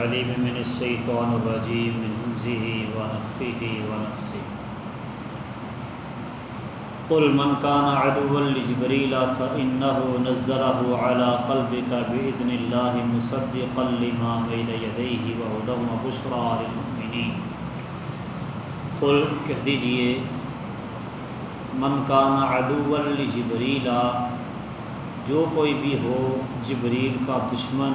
العليم من الشيطان الرجيم من همزه ونفخه ونفثه قل من كان عدوا لجبريل فإنه نزله على قلبك بإذن الله مصدقا لما بين يديه وهدى وبشرى للمؤمنين قل کہہ دیجئے من کان عدوا لجبریل، جو کوئی بھی ہو جبریل کا دشمن،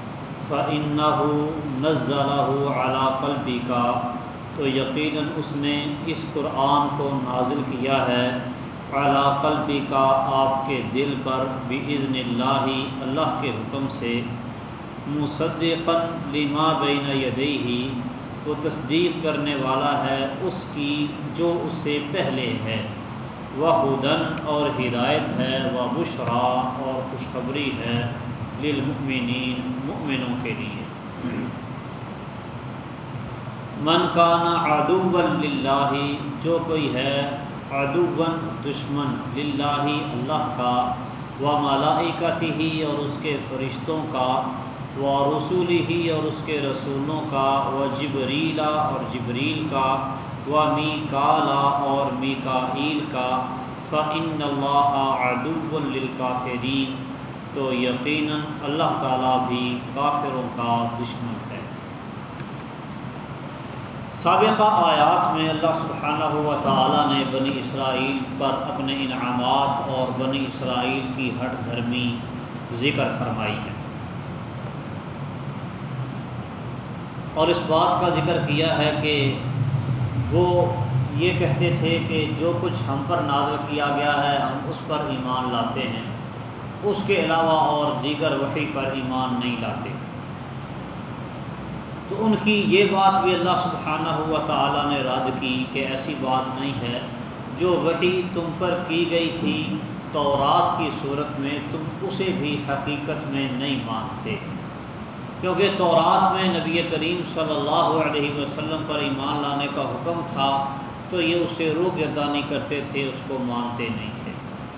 فإنه نزلہ علی قلبک، تو یقیناً اس نے اس قرآن کو نازل کیا ہے علی قلبک، آپ کے دل پر، بإذن اللہ، اللہ کے حکم سے، مصدقا لما بین یدیہ، وہ تصدیق کرنے والا ہے اس کی جو اس سے پہلے ہے، وہدن، اور ہدایت ہے، وبشریٰ، اور خوشخبری ہے، للمؤمنین، مؤمنوں کے لیے۔ من کان عدوا للہ، جو کوئی ہے عدوا، دشمن، للہ، اللہ کا، وملائکتہ، اور اس کے فرشتوں کا، ورسولہ، اور اس کے رسولوں کا، وجبریل، اور جبریل کا، ومیکال، اور میکائیل کا، فإن اللہ عدو للکافرین، تو یقیناً اللہ تعالیٰ بھی کافروں کا دشمن ہے۔ سابقہ آیات میں اللہ سبحانہ و تعالیٰ نے بنی اسرائیل پر اپنے انعامات اور بنی اسرائیل کی ہٹ دھرمی ذکر فرمائی ہے، اور اس بات کا ذکر کیا ہے کہ وہ یہ کہتے تھے کہ جو کچھ ہم پر نازل کیا گیا ہے ہم اس پر ایمان لاتے ہیں، اس کے علاوہ اور دیگر وحی پر ایمان نہیں لاتے۔ تو ان کی یہ بات بھی اللہ سبحانہ و تعالیٰ نے رد کی کہ ایسی بات نہیں ہے، جو وحی تم پر کی گئی تھی تورات کی صورت میں، تم اسے بھی حقیقت میں نہیں مانتے، کیونکہ تورات میں نبی کریم صلی اللہ علیہ وسلم پر ایمان لانے کا حکم تھا، تو یہ اسے روگردانی کرتے تھے، اس کو مانتے نہیں تھے۔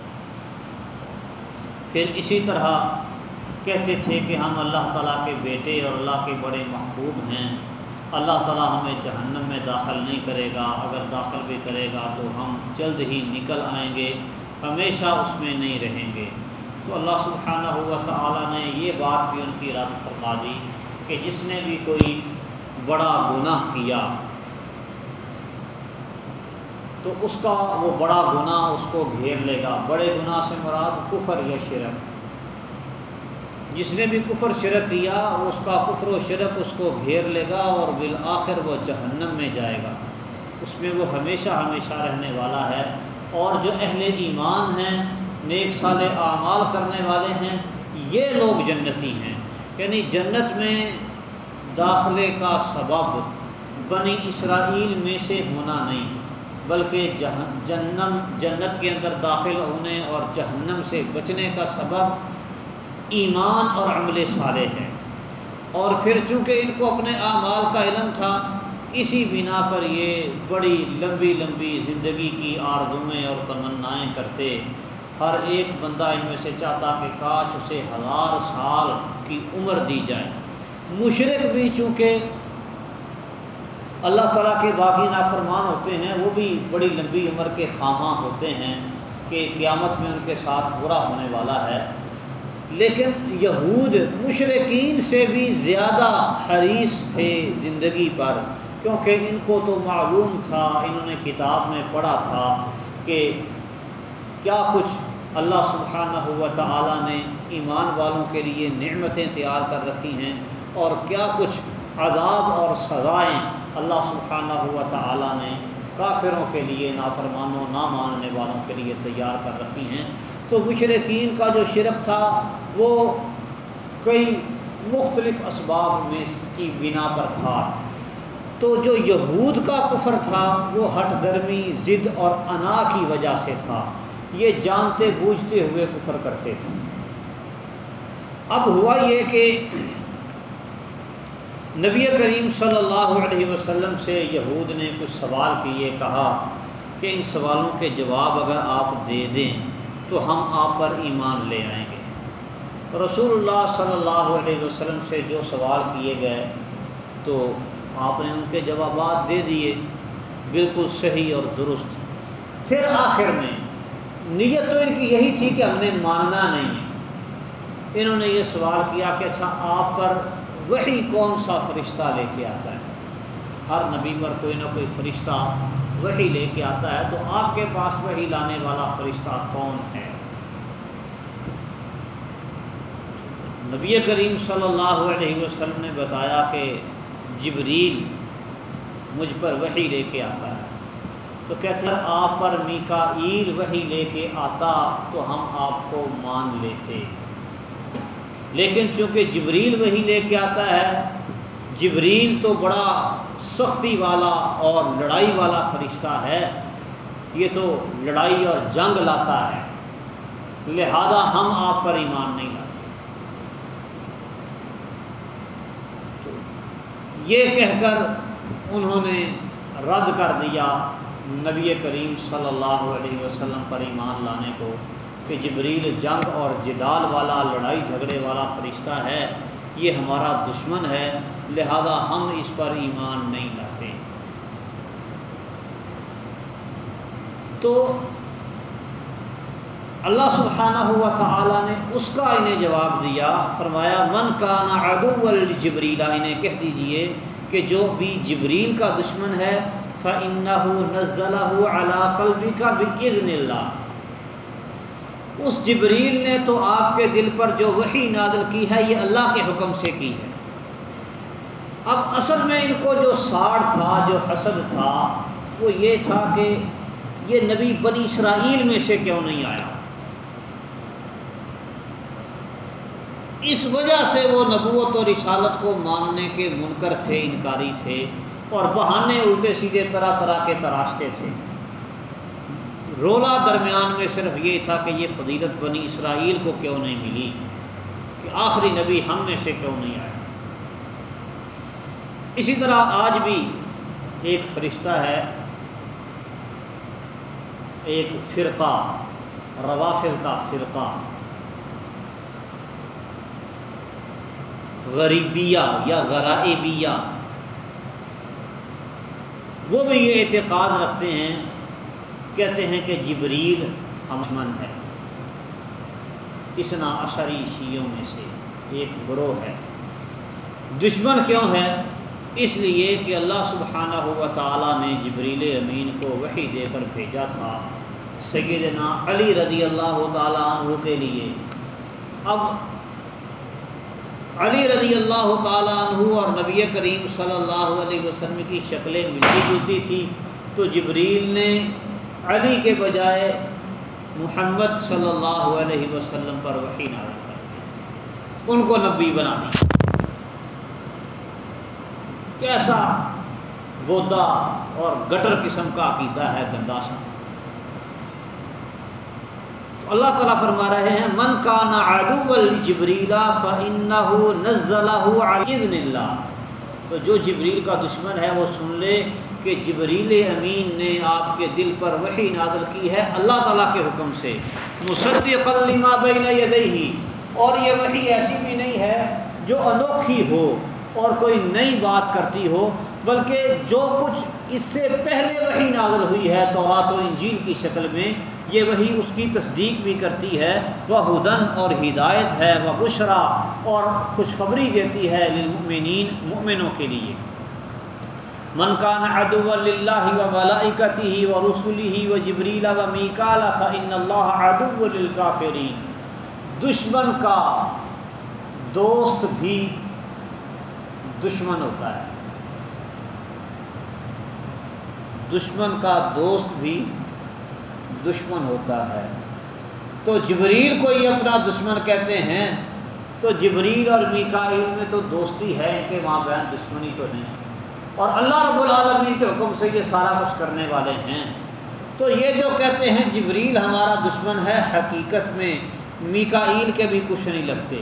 پھر اسی طرح کہتے تھے کہ ہم اللہ تعالیٰ کے بیٹے اور اللہ کے بڑے محبوب ہیں، اللہ تعالیٰ ہمیں جہنم میں داخل نہیں کرے گا، اگر داخل بھی کرے گا تو ہم جلد ہی نکل آئیں گے، ہمیشہ اس میں نہیں رہیں گے۔ تو اللہ سبحانہ و تعالیٰ نے یہ بات بھی ان کی رد فرما دی کہ جس نے بھی کوئی بڑا گناہ کیا تو اس کا وہ بڑا گناہ اس کو گھیر لے گا۔ بڑے گناہ سے مراد کفر یا شرک، جس نے بھی کفر شرک کیا اس کا کفر و شرک اس کو گھیر لے گا، اور بالآخر وہ جہنم میں جائے گا، اس میں وہ ہمیشہ ہمیشہ رہنے والا ہے۔ اور جو اہل ایمان ہیں، نیک صالح اعمال کرنے والے ہیں، یہ لوگ جنتی ہیں، یعنی جنت میں داخلے کا سبب بنی اسرائیل میں سے ہونا نہیں، بلکہ جنت کے اندر داخل ہونے اور جہنم سے بچنے کا سبب ایمان اور عمل صالح ہے۔ اور پھر چونکہ ان کو اپنے اعمال کا علم تھا، اسی بنا پر یہ بڑی لمبی لمبی زندگی کی آرزوئیں اور تمنائیں کرتے۔ ہر ایک بندہ ان میں سے چاہتا کہ کاش اسے 1000 سال کی عمر دی جائے۔ مشرک بھی چونکہ اللہ تعالیٰ کے باغی نافرمان ہوتے ہیں، وہ بھی بڑی لمبی عمر کے خواہاں ہوتے ہیں کہ قیامت میں ان کے ساتھ برا ہونے والا ہے، لیکن یہود مشرکین سے بھی زیادہ حریص تھے زندگی پر، کیونکہ ان کو تو معلوم تھا، انہوں نے کتاب میں پڑھا تھا کہ کیا کچھ اللہ سبحانہ و تعالیٰ نے ایمان والوں کے لیے نعمتیں تیار کر رکھی ہیں، اور کیا کچھ عذاب اور سزائیں اللہ سبحانہ و تعالیٰ نے کافروں کے لیے، نافرمانوں، نہ ماننے والوں کے لیے تیار کر رکھی ہیں۔ تو مشرکین کا جو شرک تھا وہ کئی مختلف اسباب میں کی بنا پر تھا، تو جو یہود کا کفر تھا وہ ہٹ درمی، ضد اور انا کی وجہ سے تھا، یہ جانتے بوجھتے ہوئے کفر کرتے تھے۔ اب ہوا یہ کہ نبی کریم صلی اللہ علیہ وسلم سے یہود نے کچھ سوال کیے، کہا کہ ان سوالوں کے جواب اگر آپ دے دیں تو ہم آپ پر ایمان لے آئیں گے۔ رسول اللہ صلی اللہ علیہ وسلم سے جو سوال کیے گئے تو آپ نے ان کے جوابات دے دیے بالکل صحیح اور درست۔ پھر آخر میں نیت تو ان کی یہی تھی کہ ہم نے ماننا نہیں ہے۔ انہوں نے یہ سوال کیا کہ اچھا آپ پر وحی کون سا فرشتہ لے کے آتا ہے؟ ہر نبی پر کوئی نہ کوئی فرشتہ وحی لے کے آتا ہے، تو آپ کے پاس وحی لانے والا فرشتہ کون ہے؟ نبی کریم صلی اللہ علیہ وسلم نے بتایا کہ جبریل مجھ پر وحی لے کے آتا ہے۔ تو کہتے ہیں آپ پر میکائیل وحی لے کے آتا تو ہم آپ کو مان لیتے، لیکن چونکہ جبریل وحی لے کے آتا ہے، جبریل تو بڑا سختی والا اور لڑائی والا فرشتہ ہے، یہ تو لڑائی اور جنگ لاتا ہے، لہذا ہم آپ پر ایمان نہیں لاتے۔ تو یہ کہہ کر انہوں نے رد کر دیا نبی کریم صلی اللہ علیہ وسلم پر ایمان لانے کو کہ جبریل جنگ اور جدال والا، لڑائی جھگڑے والا فرشتہ ہے، یہ ہمارا دشمن ہے، لہذا ہم اس پر ایمان نہیں لاتے۔ تو اللہ سبحانہ و تعالیٰ نے اس کا انہیں جواب دیا، فرمایا من کان عدوا لجبریل، انہیں کہہ دیجئے کہ جو بھی جبریل کا دشمن ہے فَإِنَّهُ نَزَّلَهُ عَلَىٰ قَلْبِكَ بِإِذْنِ اللَّهِ، اس جبریل نے تو آپ کے دل پر جو وحی نازل کی ہے یہ اللہ کے حکم سے کی ہے۔ اب اصل میں ان کو جو ساڑ تھا، جو حسد تھا، وہ یہ تھا کہ یہ نبی بنی اسرائیل میں سے کیوں نہیں آیا۔ اس وجہ سے وہ نبوت اور رسالت کو ماننے کے منکر تھے، انکاری تھے، اور بہانے الٹے سیدھے طرح طرح کے تراشتے تھے۔ رولا درمیان میں صرف یہ تھا کہ یہ فضیلت بنی اسرائیل کو کیوں نہیں ملی، کہ آخری نبی ہم میں سے کیوں نہیں آیا۔ اسی طرح آج بھی ایک فرشتہ ہے، ایک فرقہ، روافض کا فرقہ، غریبیہ یا غرائبیہ، وہ بھی یہ اعتقاد رکھتے ہیں، کہتے ہیں کہ جبریل ہمن ہے، اثنا عشری شیعوں میں سے ایک گروہ ہے۔ دشمن کیوں ہے؟ اس لیے کہ اللہ سبحانہ و تعالیٰ نے جبریل امین کو وحی دے کر بھیجا تھا سیدنا علی رضی اللہ تعالیٰ عنہ کے لیے۔ اب علی رضی اللہ تعالیٰ عنہ اور نبی کریم صلی اللہ علیہ وسلم کی شکلیں ملتی جلتی تھی، تو جبریل نے علی کے بجائے محمد صلی اللہ علیہ وسلم پر وحی نازل کر دی، ان کو نبی بنا دیا۔ کیسا گودا اور گٹر قسم کا عقیدہ ہے، گندا سا۔ تو اللہ تعالیٰ فرما رہے ہیں من کان عدوا لجبریل فإنہ نزلہ علی اذن اللہ، تو جو جبریل کا دشمن ہے وہ سن لے کہ جبریل امین نے آپ کے دل پر وحی نازل کی ہے اللہ تعالیٰ کے حکم سے، مصدقا لما بین یدیہ، اور یہ وحی ایسی بھی نہیں ہے جو انوکھی ہو اور کوئی نئی بات کرتی ہو، بلکہ جو کچھ اس سے پہلے وحی نازل ہوئی ہے تورات و انجیل کی شکل میں، یہ وحی اس کی تصدیق بھی کرتی ہے، وہدن اور ہدایت ہے، وبشرا اور خوشخبری دیتی ہے، للمؤمنین مؤمنوں کے لیے۔ من کان عدوا للہ وملائکتہ ورسلہ وجبریل ومیکال فإن اللہ عدو للکافرین، دشمن کا دوست بھی دشمن ہوتا ہے، دشمن کا دوست بھی دشمن ہوتا ہے۔ تو جبریل کو یہ اپنا دشمن کہتے ہیں، تو جبریل اور میکائیل میں تو دوستی ہے، ان کے مابین دشمنی تو نہیں، اور اللہ رب العالمین کے حکم سے یہ سارا کچھ کرنے والے ہیں۔ تو یہ جو کہتے ہیں جبریل ہمارا دشمن ہے، حقیقت میں میکائیل کے بھی کچھ نہیں لگتے،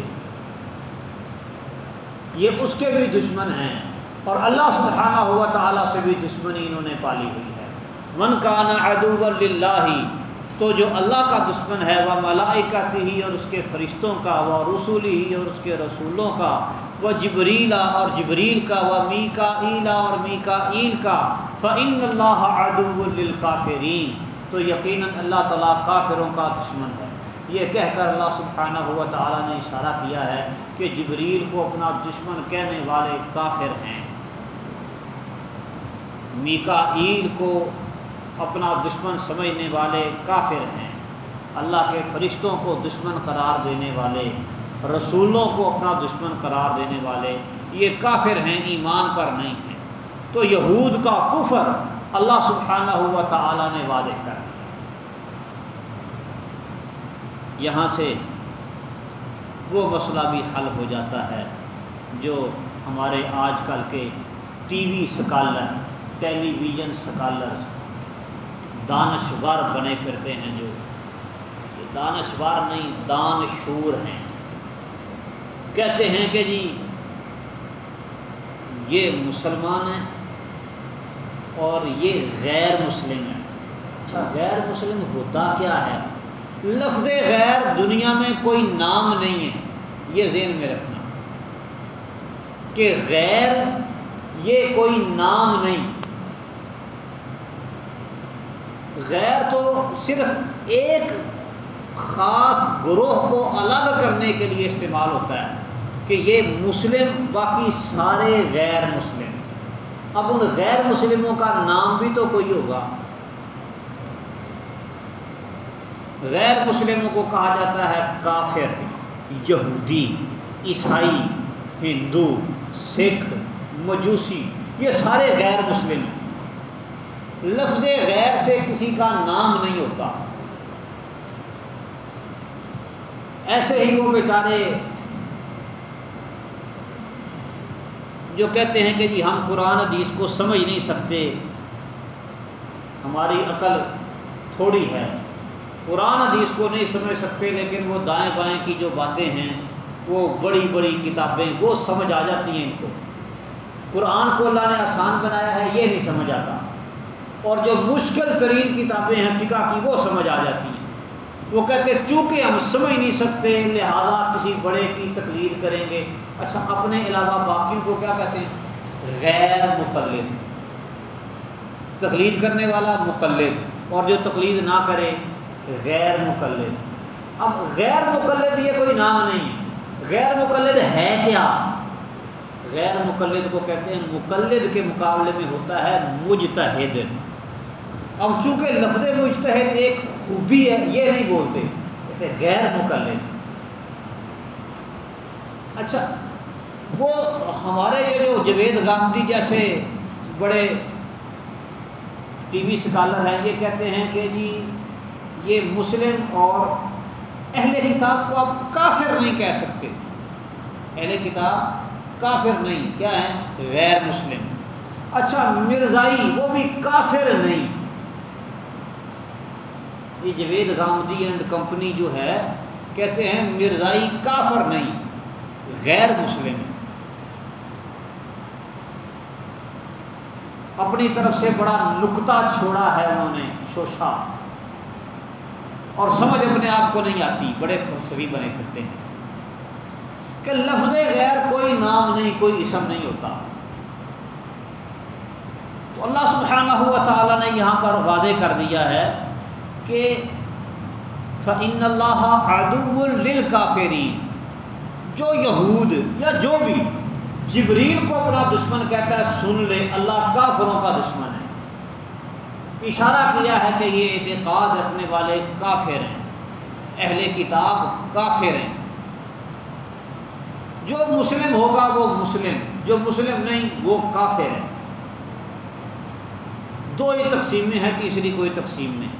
یہ اس کے بھی دشمن ہیں، اور اللہ سبحانہ و تعالیٰ سے بھی دشمنی انہوں نے پالی ہوئی ہے۔ من کان عدوا للہ، تو جو اللہ کا دشمن ہے، وہ ملائکتہ اور اس کے فرشتوں کا، وہ رسولہ اور اس کے رسولوں کا، و جبریل اور جبریل کا، و میکائیل اور میکائیل کا، فإن اللہ عدو للکافرین، تو یقیناً اللہ تعالیٰ کافروں کا دشمن ہے۔ یہ کہہ کر اللہ سبحانہ و تعالیٰ نے اشارہ کیا ہے کہ جبریل کو اپنا دشمن کہنے والے کافر ہیں، میکائیل کو اپنا دشمن سمجھنے والے کافر ہیں، اللہ کے فرشتوں کو دشمن قرار دینے والے، رسولوں کو اپنا دشمن قرار دینے والے، یہ کافر ہیں، ایمان پر نہیں ہیں۔ تو یہود کا کفر اللہ سبحانہ و تعالیٰ نے واضح کر دیا۔ یہاں سے وہ مسئلہ بھی حل ہو جاتا ہے جو ہمارے آج کل کے T V scholar, television scholar, دانشور بنے پھرتے ہیں، جو یہ دانشور نہیں دانشور ہیں، کہتے ہیں کہ جی یہ مسلمان ہیں اور یہ غیر مسلم ہے۔ اچھا، غیر مسلم ہوتا کیا ہے؟ لفظ غیر دنیا میں کوئی نام نہیں ہے، یہ ذہن میں رکھنا کہ غیر یہ کوئی نام نہیں، غیر تو صرف ایک خاص گروہ کو الگ کرنے کے لیے استعمال ہوتا ہے کہ یہ مسلم، باقی سارے غیر مسلم۔ اب ان غیر مسلموں کا نام بھی تو کوئی ہوگا۔ غیر مسلموں کو کہا جاتا ہے کافر، یہودی، عیسائی، ہندو، سکھ، مجوسی، یہ سارے غیر مسلم ہیں۔ لفظ غیر سے کسی کا نام نہیں ہوتا۔ ایسے ہی وہ بیچارے جو کہتے ہیں کہ جی ہم قرآن حدیث کو سمجھ نہیں سکتے، ہماری عقل تھوڑی ہے، قرآن حدیث کو نہیں سمجھ سکتے، لیکن وہ دائیں بائیں کی جو باتیں ہیں، وہ بڑی بڑی کتابیں وہ سمجھ آ جاتی ہیں ان کو۔ قرآن کو اللہ نے آسان بنایا ہے، یہ نہیں سمجھ آتا، اور جو مشکل ترین کتابیں ہیں فقہ کی وہ سمجھ آ جاتی ہیں۔ وہ کہتے ہیں چونکہ ہم سمجھ نہیں سکتے لہذا کسی بڑے کی تقلید کریں گے۔ اچھا، اپنے علاوہ باقیوں کو کیا کہتے ہیں؟ غیر مقلد۔ تقلید کرنے والا مقلد، اور جو تقلید نہ کرے غیر مقلد۔ اب غیر مقلد یہ کوئی نام نہیں ہے۔ غیر مقلد ہے کیا؟ غیر مقلد کو کہتے ہیں مقلد کے مقابلے میں ہوتا ہے مجتہد۔ اب چونکہ لفظ مجتہد ایک خوبی ہے، یہ نہیں بولتے، کہتے ہیں غیر مقلد۔ اچھا، وہ ہمارے یہ جو جوید غامدی جیسے بڑے ٹی وی سکالر ہیں، یہ کہتے ہیں کہ جی یہ مسلم اور اہل کتاب کو آپ کافر نہیں کہہ سکتے۔ اہل کتاب کافر نہیں، کیا ہیں؟ غیر مسلم۔ اچھا، مرزائی وہ بھی کافر نہیں۔ یہ جوید غامدی اینڈ کمپنی جو ہے کہتے ہیں مرزائی کافر نہیں، غیر مسلم۔ اپنی طرف سے بڑا نکتہ چھوڑا ہے انہوں نے، شوشا، اور سمجھ اپنے آپ کو نہیں آتی، بڑے فلسفی بنے پھرتے ہیں کہ لفظ غیر کوئی نام نہیں، کوئی اسم نہیں ہوتا۔ تو اللہ سبحانہ و تعالیٰ نے یہاں پر واضح کر دیا ہے کہ فإن اللہ عدو للکافرین، جو یہود یا جو بھی جبریل کو اپنا دشمن کہتا ہے، سن لے اللہ کافروں کا دشمن ہے۔ اشارہ کیا ہے کہ یہ اعتقاد رکھنے والے کافر ہیں، اہل کتاب کافر ہیں۔ جو مسلم ہوگا وہ مسلم، جو مسلم نہیں وہ کافر ہے۔ دو ہی تقسیمیں ہیں، تیسری کوئی تقسیم نہیں۔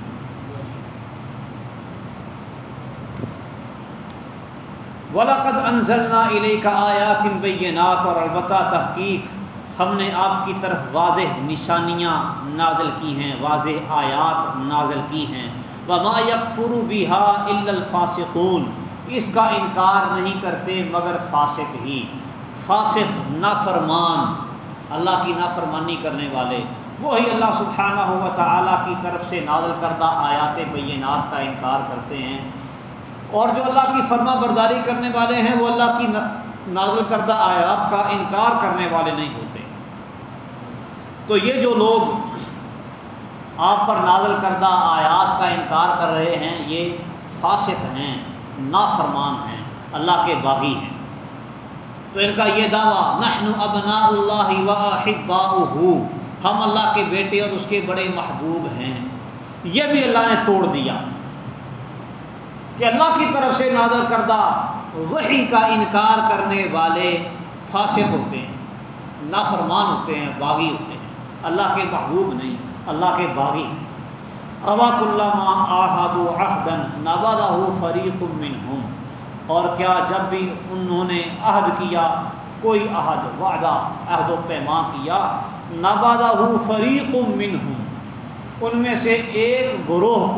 وَلَقَدْ أَنزَلْنَا إِلَيْكَ آيَاتٍ بَيِّنَاتٍ، اور البتہ تحقیق ہم نے آپ کی طرف واضح نشانیاں نازل کی ہیں، واضح آیات نازل کی ہیں۔ وَمَا يَكْفُرُ بِهَا إِلَّا الْفَاسِقُونَ، اس کا انکار نہیں کرتے مگر فاسق ہی۔ فاسق، نافرمان، اللہ کی نافرمانی کرنے والے، وہی اللہ سبحانہ و تعالیٰ کی طرف سے نازل کردہ آیات بینات کا انکار کرتے ہیں، اور جو اللہ کی فرما برداری کرنے والے ہیں وہ اللہ کی نازل کردہ آیات کا انکار کرنے والے نہیں ہوتے۔ تو یہ جو لوگ آپ پر نازل کردہ آیات کا انکار کر رہے ہیں یہ فاسق ہیں، نافرمان ہیں، اللہ کے باغی ہیں۔ تو ان کا یہ دعویٰ نحن ابناء اللہ واحباؤہ، ہم اللہ کے بیٹے اور اس کے بڑے محبوب ہیں، یہ بھی اللہ نے توڑ دیا کہ اللہ کی طرف سے نازل کردہ وحی کا انکار کرنے والے فاسق ہوتے ہیں، نافرمان ہوتے ہیں، باغی ہوتے ہیں، اللہ کے محبوب نہیں، اللہ کے باغی۔ اوا کلما عاہدوا عہدا نبذہ فریق منہم، اور کیا جب بھی انہوں نے عہد کیا، کوئی عہد، وعدہ، عہد و پیمان کیا، نبذہ فریق منہم، ان میں سے ایک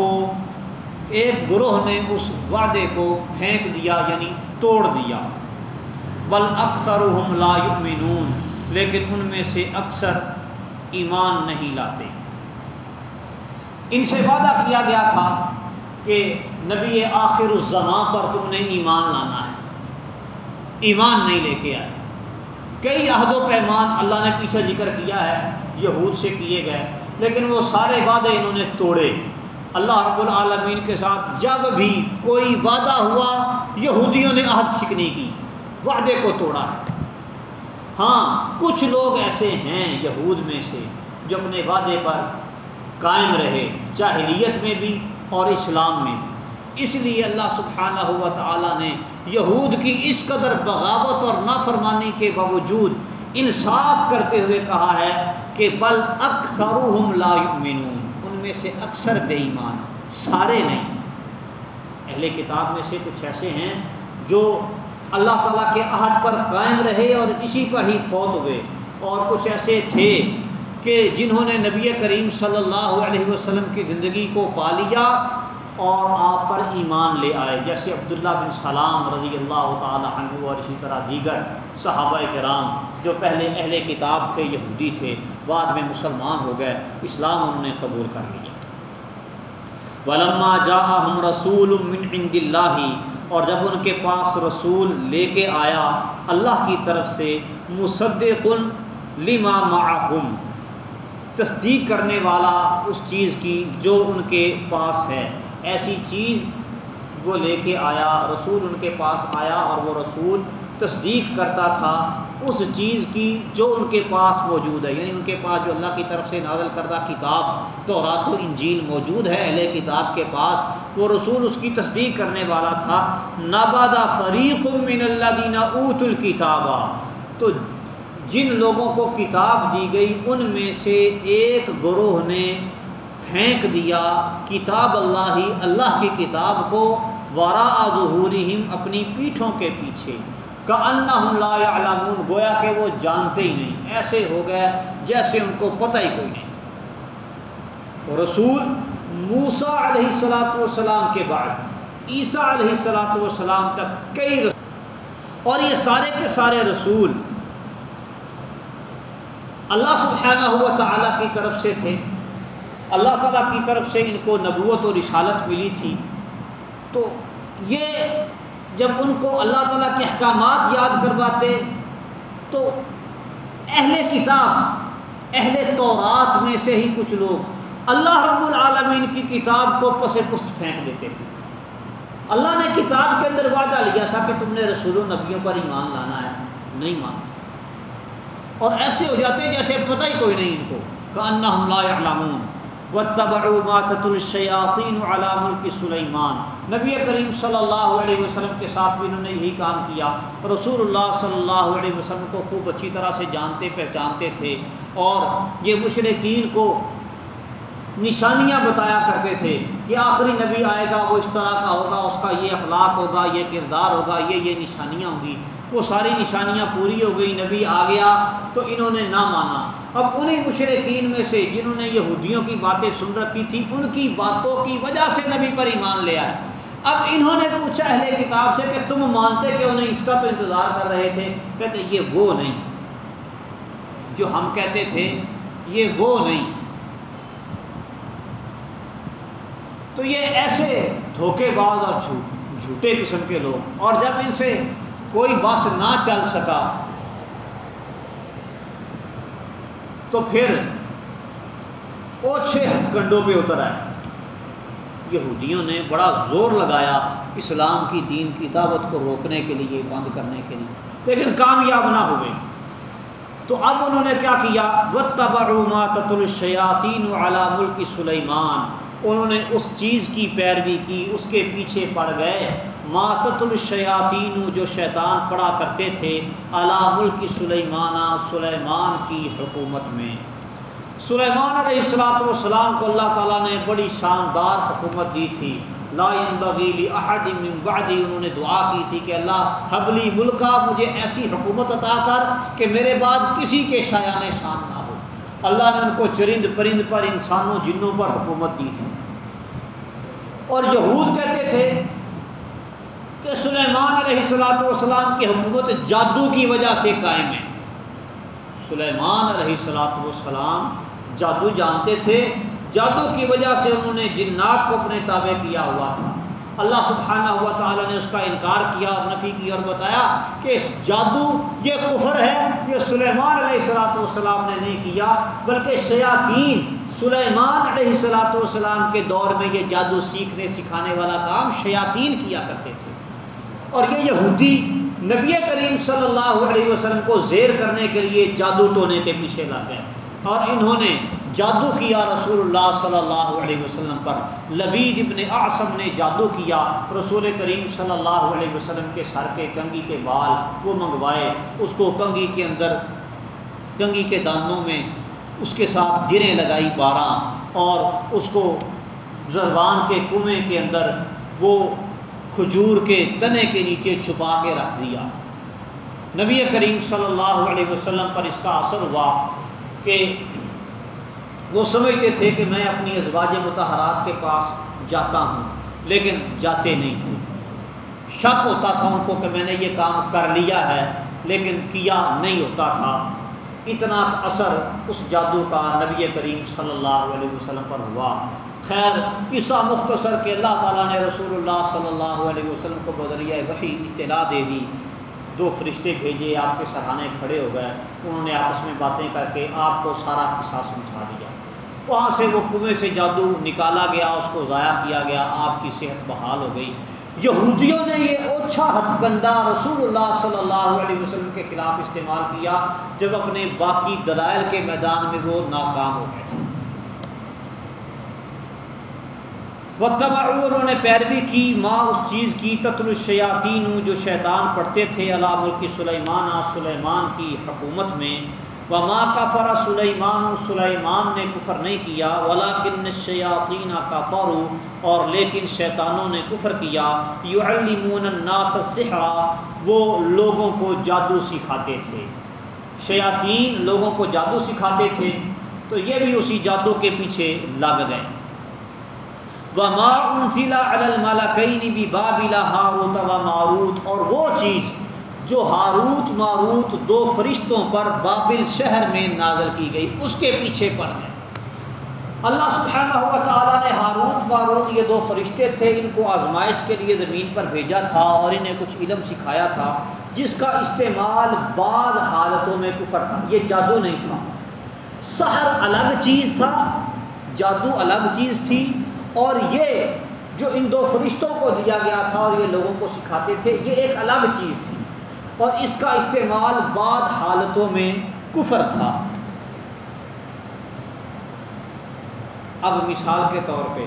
گروہ نے اس وعدے کو پھینک دیا، یعنی توڑ دیا۔ بل اکثرهم لا یؤمنون، لیکن ان میں سے اکثر ایمان نہیں لاتے۔ ان سے وعدہ کیا گیا تھا کہ نبی آخر الزمان پر تم نے ایمان لانا ہے، ایمان نہیں لے کے آئے۔ کئی عہد و پیمان اللہ نے پیچھے ذکر کیا ہے یہود سے کیے گئے، لیکن وہ سارے وعدے انہوں نے توڑے۔ اللہ رب العالمین کے ساتھ جب بھی کوئی وعدہ ہوا یہودیوں نے عہد شکنی کی، وعدے کو توڑا ہے۔ ہاں کچھ لوگ ایسے ہیں یہود میں سے جو اپنے وعدے پر قائم رہے، جاہلیت میں بھی اور اسلام میں بھی۔ اس لیے اللہ سبحانہ و تعالیٰ نے یہود کی اس قدر بغاوت اور نافرمانی کے باوجود انصاف کرتے ہوئے کہا ہے کہ بل اکثرهم لا یؤمنون، ان میں سے اکثر بے ایمان، سارے نہیں۔ اہل کتاب میں سے کچھ ایسے ہیں جو اللہ تعالیٰ کے عہد پر قائم رہے اور اسی پر ہی فوت ہوئے، اور کچھ ایسے تھے کہ جنہوں نے نبی کریم صلی اللہ علیہ وسلم کی زندگی کو پا لیا اور آپ پر ایمان لے آئے، جیسے عبداللہ بن سلام رضی اللہ تعالی عنہ، اور اسی طرح دیگر صحابہ کرام جو پہلے اہل کتاب تھے، یہودی تھے، بعد میں مسلمان ہو گئے، اسلام انہوں نے قبول کر لیا۔ وَلَمَّا جَاءَهُمْ رَسُولٌ مِّنْ عِنْدِ اللَّهِ، اور جب ان کے پاس رسول لے کے آیا اللہ کی طرف سے، مُصَدِّقٌ لِمَا مَعَهُمْ، تصدیق کرنے والا اس چیز کی جو ان کے پاس ہے، ایسی چیز وہ لے کے آیا، رسول ان کے پاس آیا اور وہ رسول تصدیق کرتا تھا اس چیز کی جو ان کے پاس موجود ہے، یعنی ان کے پاس جو اللہ کی طرف سے نازل کردہ کتاب تورات و انجیل موجود ہے اہل کتاب کے پاس، وہ رسول اس کی تصدیق کرنے والا تھا۔ نبذ فریق من الذین اوتوا الکتاب، تو جن لوگوں کو کتاب دی گئی ان میں سے ایک گروہ نے پھینک دیا کتاب اللہ کی کتاب کو، وراء ظہورہم، اپنی پیٹھوں کے پیچھے، کأنہم لا یعلمون، گویا کہ وہ جانتے ہی نہیں، ایسے ہو گئے جیسے ان کو پتہ ہی کوئی نہیں۔ رسول موسیٰ علیہ السلام کے بعد عیسیٰ علیہ السلام تک کئی رسول، اور یہ سارے کے سارے رسول اللہ سبحانہ و تعالیٰ کی طرف سے تھے، اللہ تعالیٰ کی طرف سے ان کو نبوت اور رسالت ملی تھی۔ تو یہ جب ان کو اللہ تعالیٰ کے احکامات یاد کرواتے تو اہل کتاب، اہل تورات میں سے ہی کچھ لوگ اللہ رب العالمین کی کتاب کو پس پشت پھینک دیتے تھے۔ اللہ نے کتاب کے اندر وعدہ لیا تھا کہ تم نے رسولوں نبیوں پر ایمان لانا ہے، نہیں مانتے، اور ایسے ہو جاتے جیسے پتہ ہی کوئی نہیں ان کو، کأنہم لا یعلمون۔ واتبعوا ما تتلو الشیاطین علی ملک سلیمان، نبی کریم صلی اللہ علیہ وسلم کے ساتھ بھی انہوں نے یہی کام کیا۔ رسول اللہ صلی اللہ علیہ وسلم کو خوب اچھی طرح سے جانتے پہچانتے تھے، اور یہ مشرکین کو نشانیاں بتایا کرتے تھے کہ آخری نبی آئے گا، وہ اس طرح کا ہوگا، اس کا یہ اخلاق ہوگا، یہ کردار ہوگا، یہ نشانیاں ہوں گی۔ وہ ساری نشانیاں پوری ہو گئی، نبی آ گیا تو انہوں نے نہ مانا۔ اب انہی مشرکین میں سے جنہوں نے یہودیوں کی باتیں سن رکھی تھی، ان کی باتوں کی وجہ سے نبی پر ایمان لے آئے۔ اب انہوں نے پوچھا اہل کتاب سے کہ تم مانتے کیوں نہیں، اس کا تو انتظار کر رہے تھے، کہتے یہ وہ نہیں جو ہم کہتے تھے، یہ وہ نہیں۔ تو یہ ایسے دھوکے باز اور جھوٹے قسم کے لوگ، اور جب ان سے کوئی بس نہ چل سکا تو پھر اوچھے ہتھ کنڈوں پہ اتر آئے۔ یہودیوں نے بڑا زور لگایا اسلام کی دین کی دعوت کو روکنے کے لیے، بند کرنے کے لیے، لیکن کامیاب نہ ہوئے۔ تو اب انہوں نے کیا کیا؟ وَاتَّبَعُوا مَا تَتْلُو الشَّيَاطِينُ عَلَى مُلْكِ سُلَيْمَانَ، انہوں نے اس چیز کی پیروی کی، اس کے پیچھے پڑ گئے، مَا تَتْلُو الشَّيَاطِينُ جو شیطان پڑھا کرتے تھے، عَلَى مُلْكِ سُلَيْمَانَ سلیمان کی حکومت میں۔ سلیمان علیہ السلام کو اللہ تعالیٰ نے بڑی شاندار حکومت دی تھی۔ لا ينبغي لأحد من بعدی، انہوں نے دعا کی تھی کہ اللہ حب لی ملکا، مجھے ایسی حکومت عطا کر کہ میرے بعد کسی کے شایان شان نہ ہو۔ اللہ نے ان کو چرند پرند پر، انسانوں جنوں پر حکومت دی تھی۔ اور یہود کہتے تھے کہ سلیمان علیہ السلام کی حکومت جادو کی وجہ سے قائم ہے۔ سلیمان علیہ السلام جادو جانتے تھے، جادو کی وجہ سے انہوں نے جنات کو اپنے تابع کیا ہوا تھا۔ اللہ سبحانہ ہوا تعالیٰ نے اس کا انکار کیا اور نفی کی اور بتایا کہ جادو یہ کفر ہے، یہ سلیمان علیہ السلام نے نہیں کیا، بلکہ شیاطین سلیمان علیہ السلام کے دور میں یہ جادو سیکھنے سکھانے والا کام شیاطین کیا کرتے تھے۔ اور یہ یہودی نبی کریم صلی اللہ علیہ وسلم کو زیر کرنے کے لیے جادو ٹونے کے پیچھے لگ گئے، اور انہوں نے جادو کیا رسول اللہ صلی اللہ علیہ وسلم پر۔ لبید ابن اعصم نے جادو کیا، رسول کریم صلی اللہ علیہ وسلم کے سر کے کنگھی کے بال وہ منگوائے، اس کو کنگھی کے اندر، کنگھی کے دانوں میں اس کے ساتھ گریں لگائی 12، اور اس کو زربان کے کنویں کے اندر وہ کھجور کے تنے کے نیچے چھپا کے رکھ دیا۔ نبی کریم صلی اللہ علیہ وسلم پر اس کا اثر ہوا کہ وہ سمجھتے تھے کہ میں اپنی ازواج مطہرات کے پاس جاتا ہوں، لیکن جاتے نہیں تھے۔ شک ہوتا تھا ان کو کہ میں نے یہ کام کر لیا ہے، لیکن کیا نہیں ہوتا تھا۔ اتنا اثر اس جادو کا نبی کریم صلی اللہ علیہ وسلم پر ہوا۔ خیر، قصہ مختصر کہ اللہ تعالیٰ نے رسول اللہ صلی اللہ علیہ وسلم کو بذریعہ وحی اطلاع دے دی، 2 فرشتے بھیجے، آپ کے سرہانے کھڑے ہو گئے، انہوں نے آپس میں باتیں کر کے آپ کو سارا قصہ سمجھا دیا۔ وہاں سے وہ کنویں سے جادو نکالا گیا، اس کو ضائع کیا گیا، آپ کی صحت بحال ہو گئی۔ یہودیوں نے یہ اوچھا ہتھ کنڈا رسول اللہ صلی اللہ علیہ وسلم کے خلاف استعمال کیا جب اپنے باقی دلائل کے میدان میں وہ ناکام ہو گئے تھے۔ وَاتَّبَعُوا، انہوں نے پیروی کی، ماں اس چیز کی، تتلو الشیاطین جو شیطان پڑھتے تھے، علی ملک سلیمان سلیمان کی حکومت میں، وما کفر سلیمان سلیمان نے کفر نہیں کیا، ولکن الشیاطین کفروا، اور لیکن شیطانوں نے کفر کیا، یعلمون الناس السحر، وہ لوگوں کو جادو سکھاتے تھے۔ شیاطین لوگوں کو جادو سکھاتے تھے، تو یہ بھی اسی جادو کے پیچھے لگ گئے۔ وما انزل علی الملکین ببابل ہاروت و ماروت، اور وہ چیز جو ہاروت ماروت 2 فرشتوں پر بابل شہر میں نازل کی گئی، اس کے پیچھے پڑ گئے۔ اللہ سبحانہ و تعالیٰ نے ہاروت ماروت، یہ 2 فرشتے تھے، ان کو آزمائش کے لیے زمین پر بھیجا تھا اور انہیں کچھ علم سکھایا تھا، جس کا استعمال بعض حالتوں میں کفر تھا، یہ جادو نہیں تھا۔ سحر الگ چیز تھا، جادو الگ چیز تھی، اور یہ جو ان 2 فرشتوں کو دیا گیا تھا اور یہ لوگوں کو سکھاتے تھے، یہ ایک الگ چیز تھی، اور اس کا استعمال بعض حالتوں میں کفر تھا۔ اب مثال کے طور پہ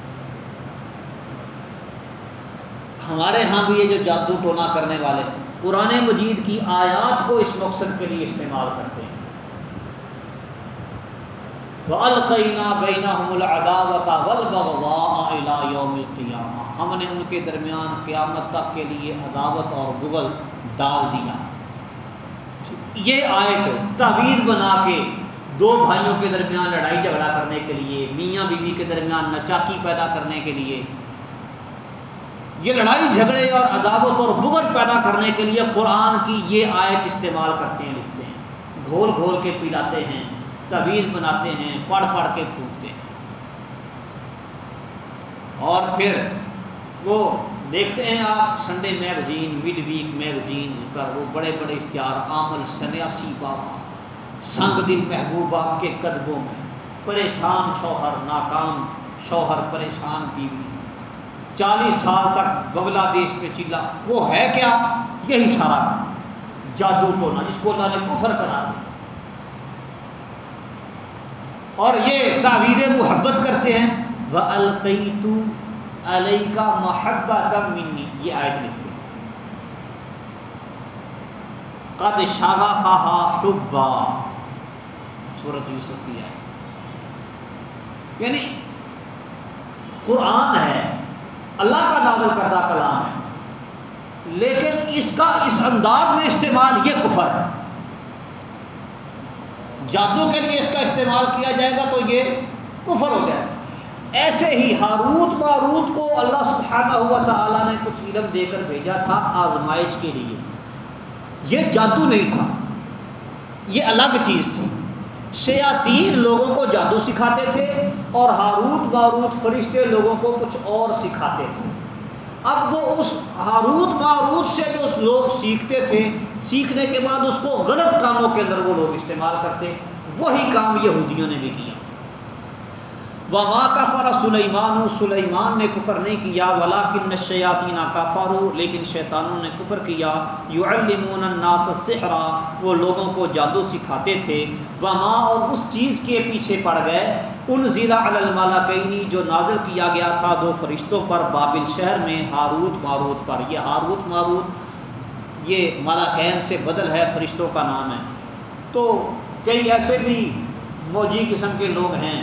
ہمارے ہاں بھی یہ جو جادو ٹونا کرنے والے قرآن مجید کی آیات کو اس مقصد کے لیے استعمال کرتے ہیں۔ وَأَلْقَيْنَا بَيْنَهُمُ الْعَدَاوَةَ وَالْبَغْضَاءَ إِلَىٰ يَوْمِ الْقِيَامَةِ، ہم نے ان کے درمیان قیامت تک کے لیے عداوت اور بغض ڈال دیا۔ یہ آیت تعویذ بنا کے 2 بھائیوں کے درمیان لڑائی جھگڑا کرنے کے لیے، میاں بیوی کے درمیان نچاکی پیدا کرنے کے لیے، یہ لڑائی جھگڑے اور عداوت اور بغض پیدا کرنے کے لیے قرآن کی یہ آیت استعمال کرتے ہیں، لکھتے ہیں، گھول گھول کے پلاتے ہیں، تعویذ بناتے ہیں، پڑھ پڑھ کے پھونکتے ہیں، اور پھر وہ دیکھتے ہیں آپ Sunday magazine, midweek magazines پر وہ بڑے بڑے اشتہار، عامل سنیاسی بابا، سنگ دل محبوب آپ کے قدموں میں، پریشان شوہر ناکام شوہر، پریشان بیوی، 40 سال تک بنگلہ دیش میں چلا، وہ ہے کیا؟ یہی سارا کام جادو ٹونا، جس کو اللہ نے کفر قرار دیا، اور یہ تعویذ محبت کرتے ہیں۔ وَأَلْقَيْتُ عَلَيْكَ مَحَبَّةً مِّنِّي، یہ آیت لکھتے ہیں قَدْ شَغَفَهَا حُبًّا، سورۃ یوسف کی آیت، یعنی قرآن ہے، اللہ کا نازل کردہ کلام ہے، لیکن اس کا اس انداز میں استعمال یہ کفر ہے۔ جادو کے لیے اس کا استعمال کیا جائے گا تو یہ کفر ہو جائے گا۔ ایسے ہی ہاروت ماروت کو اللہ سبحانہ و تعالیٰ نے کچھ علم دے کر بھیجا تھا آزمائش کے لیے، یہ جادو نہیں تھا، یہ الگ چیز تھی۔ شیاطین لوگوں کو جادو سکھاتے تھے اور ہاروت ماروت فرشتے لوگوں کو کچھ اور سکھاتے تھے۔ اب وہ اس ہاروت ماروت سے جو لوگ سیکھتے تھے، سیکھنے کے بعد اس کو غلط کاموں کے اندر وہ لوگ استعمال کرتے، وہی کام یہودیوں نے بھی کیا۔ وَمَا كَفَرَ سُلَيْمَانُ، سلیمان نے کفر نہیں کیا، وَلَٰكِنَّ الشَّيَاطِينَ كَفَرُوا، لیکن شیطانوں نے کفر کیا، يُعَلِّمُونَ النَّاسَ السِّحْرَ، وہ لوگوں کو جادو سکھاتے تھے، وَمَا، اور اس چیز کے پیچھے پڑ گئے، أُنزِلَ عَلَى الْمَلَكَيْنِ، جو نازل کیا گیا تھا 2 فرشتوں پر بابل شہر میں، ہاروت ماروت پر۔ یہ ہاروت ماروت یہ ملکین سے بدل ہے، فرشتوں کا نام ہے۔ تو کئی ایسے بھی موجی قسم کے لوگ ہیں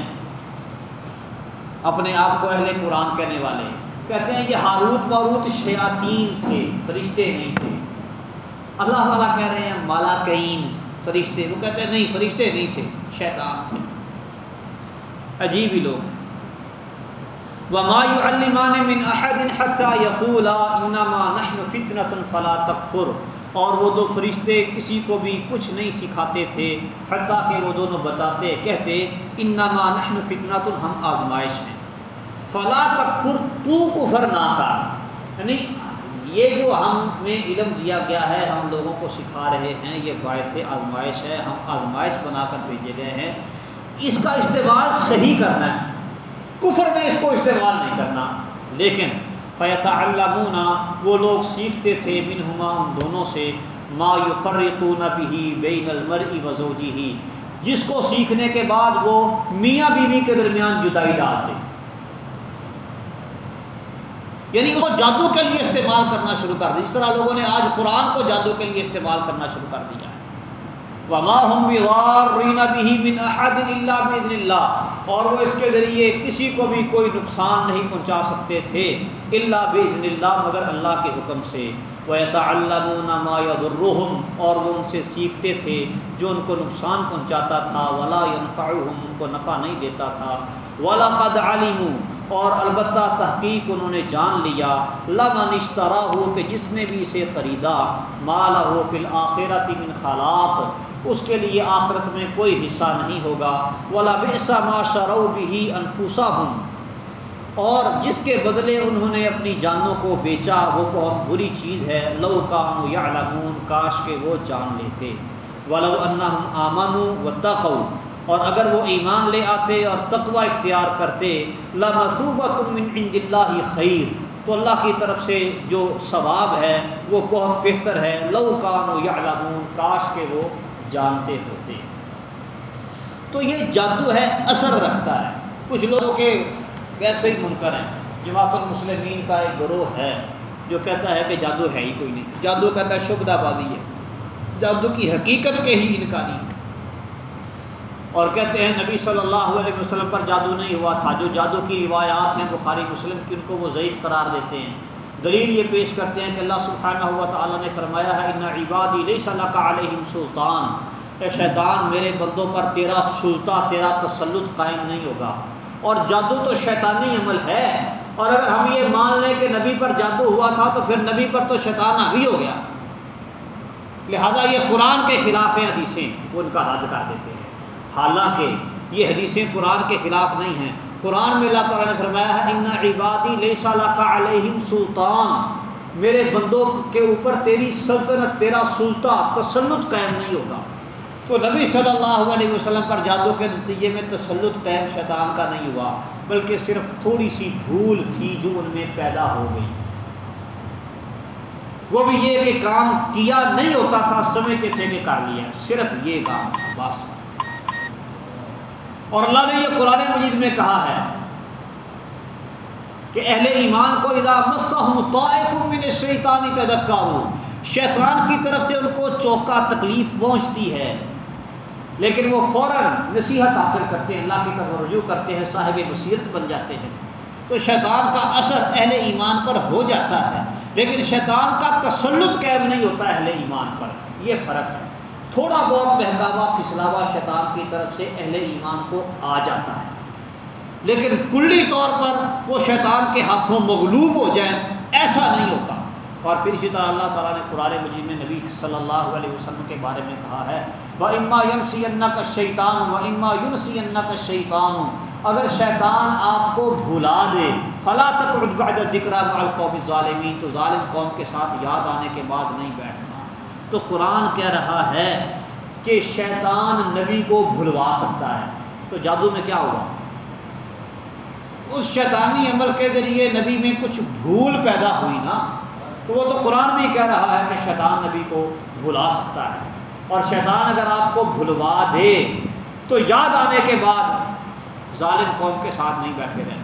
اپنے آپ کو اہل قرآن کہنے والے، کہتے ہیں یہ ہاروت ماروت شیاطین تھے، فرشتے نہیں تھے۔ اللہ تعالیٰ کہہ رہے ہیں ملائکین، فرشتے، وہ کہتے ہیں نہیں فرشتے نہیں تھے، شیطان تھے۔ عجیب ہی لوگ ہیں۔ وَمَا يُعَلِّمَانِ مِنْ أَحَدٍ حَتَّى يَقُولَا إِنَّمَا نَحْنُ فِتْنَةٌ فَلَا تَكْفُرْ، اور وہ 2 فرشتے کسی کو بھی کچھ نہیں سکھاتے تھے حتیٰ کہ وہ دونوں بتاتے، کہتے انما نحن فتنۃ، ہم آزمائش ہیں، فلا تکفر، تو کفر نہ کر، یعنی یہ جو ہمیں علم دیا گیا ہے ہم لوگوں کو سکھا رہے ہیں، یہ باعث آزمائش ہے، ہم آزمائش بنا کر بھیجے گئے ہیں، اس کا استعمال صحیح کرنا ہے، کفر میں اس کو استعمال نہیں کرنا۔ لیکن فَيَتَعَلَّمُونَ، وہ لوگ سیکھتے تھے، مِنْهُمَا، ان دونوں سے، مَا يُفَرِّقُونَ بِهِ بَيْنَ الْمَرْءِ وَزَوْجِهِ، جس کو سیکھنے کے بعد وہ میاں بیوی کے درمیان جدائی ڈالتے، یعنی وہ جادو کے لیے استعمال کرنا شروع کر دیا، جس طرح لوگوں نے آج قرآن کو جادو کے لیے استعمال کرنا شروع کر دیا ہے۔ وَمَا هُمْ بِضَارِّينَ بِهِ مِنْ أَحَدٍ إِلَّا بِإِذْنِ اللَّهِ، اور وہ اس کے ذریعے کسی کو بھی کوئی نقصان نہیں پہنچا سکتے تھے، إِلَّا بِإِذْنِ اللَّهِ، مگر اللہ کے حکم سے۔ وَيَتَعَلَّمُونَ مَا يَضُرُّهُمْ، اور وہ ان سے سیکھتے تھے جو ان کو نقصان پہنچاتا تھا، وَلَا يَنفَعُهُمْ، ان کو نفع نہیں دیتا تھا، وَلَقَدْ عَلِمُوا، اور البتہ تحقیق انہوں نے جان لیا، لَمَنِ اشْتَرَاهُ، کہ جس نے بھی اسے خریدا، مَا لَهُ فِي الْآخِرَةِ مِنْ خَلَاقٍ، اس کے لیے آخرت میں کوئی حصہ نہیں ہوگا، وَلَبِئْسَ مَا شَرَوْا بِهِ أَنفُسَهُمْ، اور جس کے بدلے انہوں نے اپنی جانوں کو بیچا وہ بہت بری چیز ہے، لَوْ كَانُوا يَعْلَمُونَ، کاش کہ وہ جان لیتے، وَلَوْ أَنَّهُمْ آمَنُوا وَاتَّقَوْا، اور اگر وہ ایمان لے آتے اور تقوی اختیار کرتے، لَمَثُوبَةٌ مِّنْ عِندِ اللَّهِ خَيْرٌ، تو اللہ کی طرف سے جو ثواب ہے وہ بہت بہتر ہے، لَوْ كَانُوا يَعْلَمُونَ، کاش کہ وہ جانتے ہوتے۔ تو یہ جادو ہے، اثر رکھتا ہے۔ کچھ لوگوں کے ویسے ہی منکر ہیں، جماعت المسلمین کا ایک گروہ ہے جو کہتا ہے کہ جادو ہے ہی کوئی نہیں، جادو کہتا ہے شبدہ بازی ہے، جادو کی حقیقت کے ہی انکاری ہے، اور کہتے ہیں نبی صلی اللہ علیہ وسلم پر جادو نہیں ہوا تھا۔ جو جادو کی روایات ہیں بخاری مسلم کی، ان کو وہ ضعیف قرار دیتے ہیں، دلیل یہ پیش کرتے ہیں کہ اللہ سبحانہ و تعالیٰ نے فرمایا ہے ان عبادی لیس لک علیہم سلطان، اے شیطان میرے بندوں پر تیرا سلطہ، تیرا تسلط قائم نہیں ہوگا، اور جادو تو شیطانی عمل ہے، اور اگر ہم یہ مان لیں کہ نبی پر جادو ہوا تھا تو پھر نبی پر تو شیطان حاوی ہو گیا، لہذا یہ قرآن کے خلاف ہیں حدیثیں، وہ ان کا رد کر دیتے ہیں۔ حالانکہ یہ حدیثیں قرآن کے خلاف نہیں ہیں۔ قرآن میں اللہ تعالیٰ نے فرمایا ہے ان عبادی لیس لک علیہم سلطان، میرے بندوں کے اوپر تیری سلطنت، تیرا سلطہ، تسلط قائم نہیں ہوگا۔ تو نبی صلی اللہ علیہ وسلم پر جادو کے نتیجے میں تسلط قائم شیطان کا نہیں ہوا، بلکہ صرف تھوڑی سی بھول تھی جو ان میں پیدا ہو گئی، وہ بھی یہ کہ کام کیا نہیں ہوتا تھا، سمجھتے تھے کہ کر لیا، صرف یہ کام تھا بس۔ اور اللہ نے یہ قرآن مجید میں کہا ہے کہ اہل ایمان کو اذا مسهم طائف من الشیطان تذکروا، شیطان کی طرف سے ان کو چوکا تکلیف پہنچتی ہے لیکن وہ فوراً نصیحت حاصل کرتے ہیں، اللہ کی طرف رجوع کرتے ہیں، صاحب بصیرت بن جاتے ہیں۔ تو شیطان کا اثر اہل ایمان پر ہو جاتا ہے لیکن شیطان کا تسلط قائم نہیں ہوتا اہل ایمان پر، یہ فرق ہے۔ تھوڑا بہت بہکاوا پھسلاوا شیطان کی طرف سے اہل ایمان کو آ جاتا ہے لیکن کلی طور پر وہ شیطان کے ہاتھوں مغلوب ہو جائیں ایسا نہیں ہوتا۔ اور پھر اسی طرح اللہ تعالیٰ نے قرآن مجید میں نبی صلی اللہ علیہ وسلم کے بارے میں کہا ہے وَإِمَّا يَنْسِيَنَّكَ الشَّيْطَانُ وَإِمَّا يُنْسِيَنَّكَ الشَّيْطَانُ، اگر شیطان آپ کو بھلا دے فَلَا تَقْعُدْ بَعْدَ الذِّكْرَىٰ مَعَ الْقَوْمِ الظَّالِمِينَ، تو ظالم قوم کے ساتھ یاد آنے کے بعد نہیں بیٹھنا۔ تو قرآن کہہ رہا ہے کہ شیطان نبی کو بھلوا سکتا ہے، تو جادو میں کیا ہوا؟ اس شیطانی عمل کے ذریعے نبی میں کچھ بھول پیدا ہوئی نا، تو وہ تو قرآن بھی کہہ رہا ہے کہ شیطان نبی کو بھلا سکتا ہے، اور شیطان اگر آپ کو بھلوا دے تو یاد آنے کے بعد ظالم قوم کے ساتھ نہیں بیٹھے رہنا۔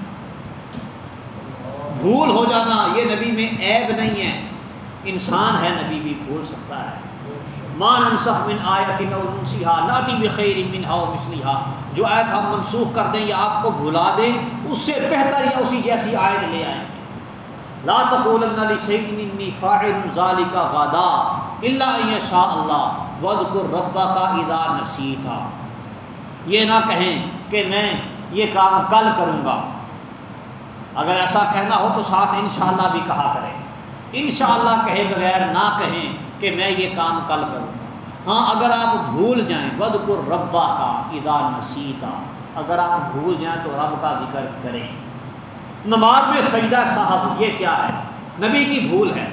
بھول ہو جانا یہ نبی میں عیب نہیں ہے، انسان ہے نبی بھی بھول سکتا ہے۔ ما ننسخ من آیت او ننسیها ناتی بخیر منها ومثلها، جو آیت ہم منسوخ کر دیں یا آپ کو بھلا دیں اس سے بہتر یا اسی جیسی آیت لے آئیں گے۔ لا تقولن لشیء انی فاعل ذلک غدا الا ان یشاء اللہ واذکر ربک اذا نسیت، یہ نہ کہیں کہ میں یہ کام کل کروں گا، اگر ایسا کہنا ہو تو ساتھ انشاءاللہ بھی کہا کریں، انشاءاللہ کہے بغیر نہ کہیں کہ میں یہ کام کل کروں گا۔ ہاں اگر آپ بھول جائیں وَاذْكُرْ رَبَّكَ اِذَا نَسِيتَ، اگر آپ بھول جائیں تو رب کا ذکر کریں۔ نماز میں سجدہ صاحب یہ کیا ہے؟ نبی کی بھول ہے،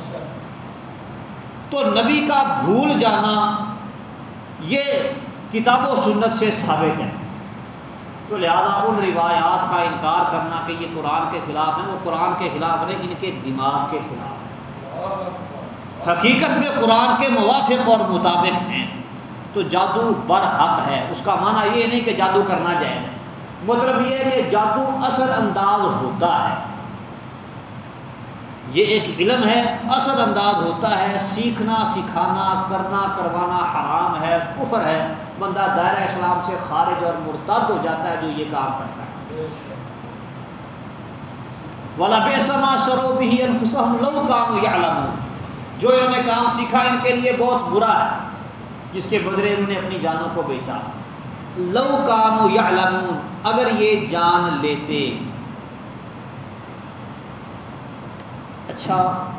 تو نبی کا بھول جانا یہ کتاب و سنت سے ثابت ہے، تو لہذا ان روایات کا انکار کرنا کہ یہ قرآن کے خلاف ہیں، وہ قرآن کے خلاف نہیں، ان کے دماغ کے خلاف ہے، حقیقت میں قرآن کے موافق اور مطابق ہیں۔ تو جادو برحق ہے، اس کا معنی یہ نہیں کہ جادو کرنا جائز ہے، مطلب یہ ہے کہ جادو اثر انداز ہوتا ہے، یہ ایک علم ہے، اثر انداز ہوتا ہے، سیکھنا سکھانا کرنا کروانا حرام ہے، کفر ہے، بندہ دائرہ اسلام سے خارج اور مرتد ہو جاتا ہے جو یہ کام کرتا ہے۔ وَلَبِئْسَ مَا شَرَوْا بِهِ أَنفُسَهُمْ لَوْ كَانُوا يَعْلَمُونَ، جو انہوں نے کام سیکھا ان کے لیے بہت برا ہے جس کے بدلے انہوں نے اپنی جانوں کو بیچا۔ لَوْ كَانُوا يَعْلَمُونَ، اگر یہ جان لیتے۔ اچھا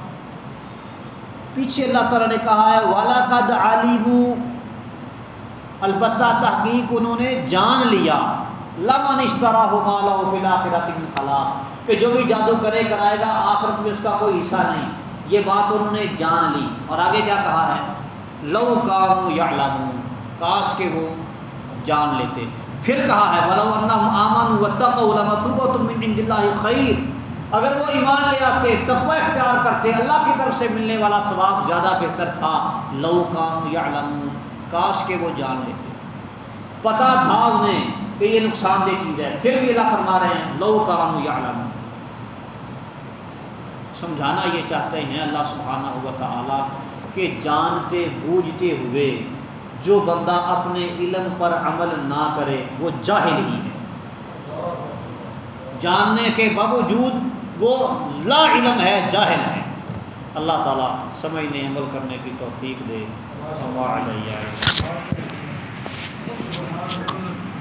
پیچھے اللہ تعالیٰ نے کہا ہے وَلَقَدْ عَلِمُوا، البتہ تحقیق انہوں نے جان لیا، لَمَنِ اشْتَرَاهُ مَا لَهُ فِي الْآخِرَةِ مِنْ خَلَاقٍ، کہ جو بھی جادو کرائے گا آخرت میں اس کا کوئی حصہ نہیں، یہ بات انہوں نے جان لی۔ اور آگے کیا کہا ہے؟ لَوْ كَانُوا يَعْلَمُونَ، کاش کہ وہ جان لیتے۔ پھر کہا ہے وَلَوْ أَنَّهُمْ آمَنُوا وَاتَّقَوْا لَمَثُوبَةٌ مِّنْ عِندِ اللَّهِ خَيْرٌ، اگر وہ ایمان لے آتے تقوی اختیار کرتے اللہ کی طرف سے ملنے والا ثواب زیادہ بہتر تھا۔ لَوْ كَانُوا يَعْلَمُونَ، کاش کہ وہ جان لیتے، پتہ تھا انہیں کہ یہ نقصان دہ چیز ہے، پھر بھی اللہ فرما رہے ہیں لَوْ كَانُوا يَعْلَمُونَ۔ سمجھانا یہ چاہتے ہیں اللہ سبحانہ و تعالی کہ جانتے بوجھتے ہوئے جو بندہ اپنے علم پر عمل نہ کرے وہ جاہل ہی ہے، جاننے کے باوجود وہ لا علم ہے، جاہل ہے۔ اللہ تعالیٰ سمجھنے عمل کرنے کی توفیق دے۔